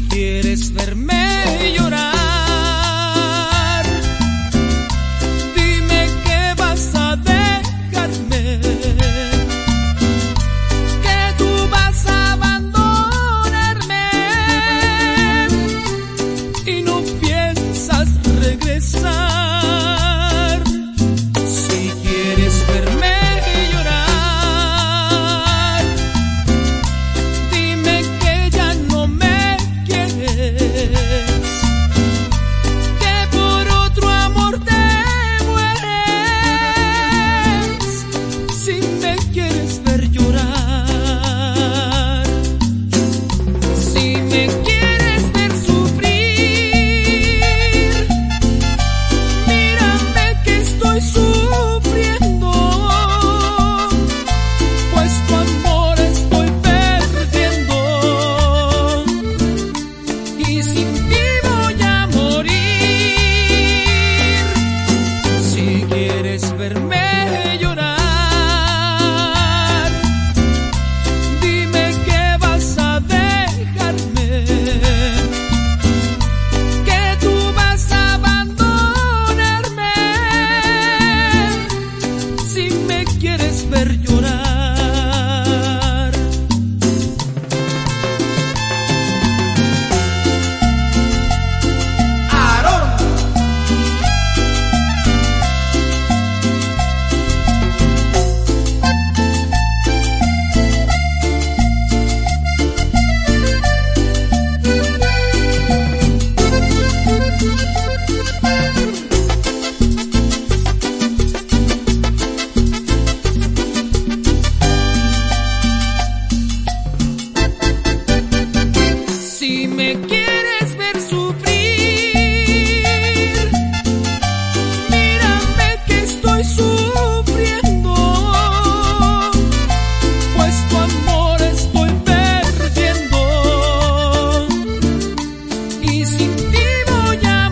quieres verme llorar, dime que vas a dejarme, que tú vas a abandonarme y no piensas regresar. Si quieres verme llorar, dime que ya no me quieres, que por otro amor te mueres. Si me quieres ver llorar, si me quieres ver sufrir, mírame que estoy sufriendo, pues tu amor estoy perdiendo y sin ti voy a morir. Si quieres verme llorar, dime que vas a dejarme, que tú vas a abandonarme. Si me quieres ver llorar. Si me quieres ver sufrir, mírame que estoy sufriendo, pues tu amor estoy perdiendo y sin ti voy a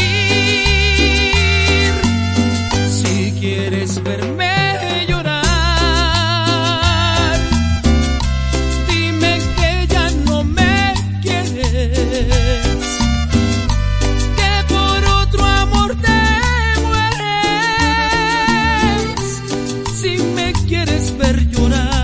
morir. Si quieres verme llorar, dime que ya no me quieres, que por otro amor te mueres. Si me quieres ver llorar.